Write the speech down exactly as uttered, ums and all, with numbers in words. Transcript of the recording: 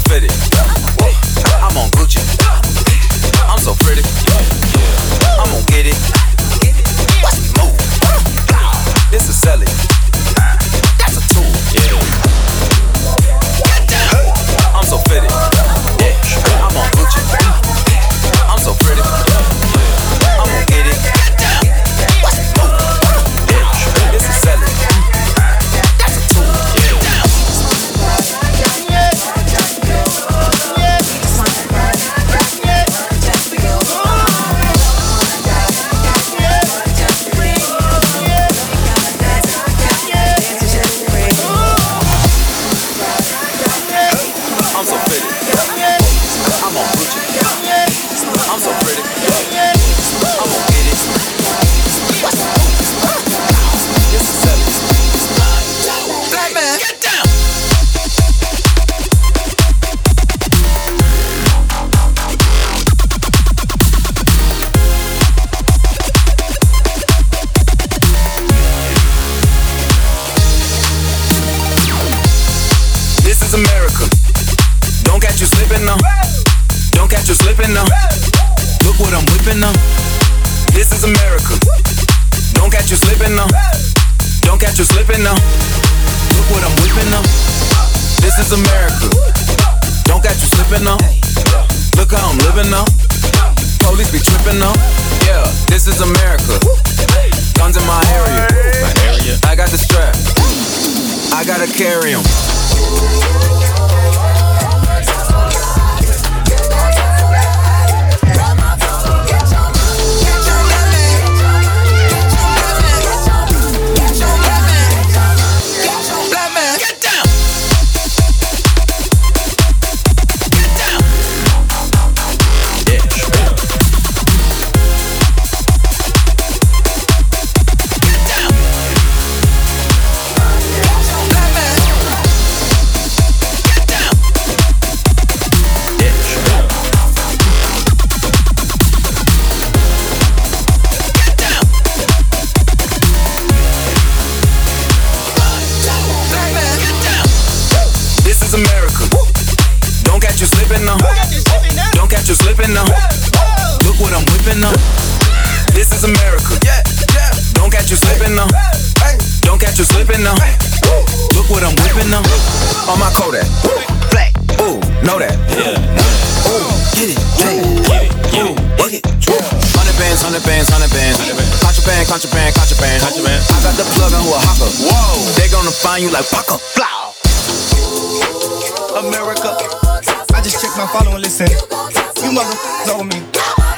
fitted. I'm on Gucci. I'm so pretty. I'm gon' get it. Watch me move. This is selling. That's a tool. I'm so fitted. I'm on Gucci. I'm so pretty. I'm gon' get it. Watch me move. This is selling. That's a tool. I'm so pretty. I'm on Gucci. I'm so pretty. I'm gon' get it. This is selling. Black man, get down. This is America. Don't catch you slipping now. Don't catch you slipping now. Look what I'm whipping now. This is America. Don't catch you slipping now. Don't catch you slipping now. Look what I'm whipping now. This is America. Don't catch you slipping now. Look how I'm living now. Police be tripping now. Yeah, this is America. Guns in my area. My area. I got the strap. I gotta carry 'em. America. Don't catch you slipping now. Don't catch you slipping now. Look what I'm whipping now. This is America. Don't catch you slipping now. Don't catch you slipping now. Look what I'm whipping now. On my Kodak. Black. Ooh, know that. Ooh, get it, get it, get it, work it. Hundred bands, hundred bands, hundred bands. Contraband, contraband, contraband. I got the plug on who a hawker. Whoa, they gonna find you like Paco. Flow. America, I just checked my follow and listen. You mother over me.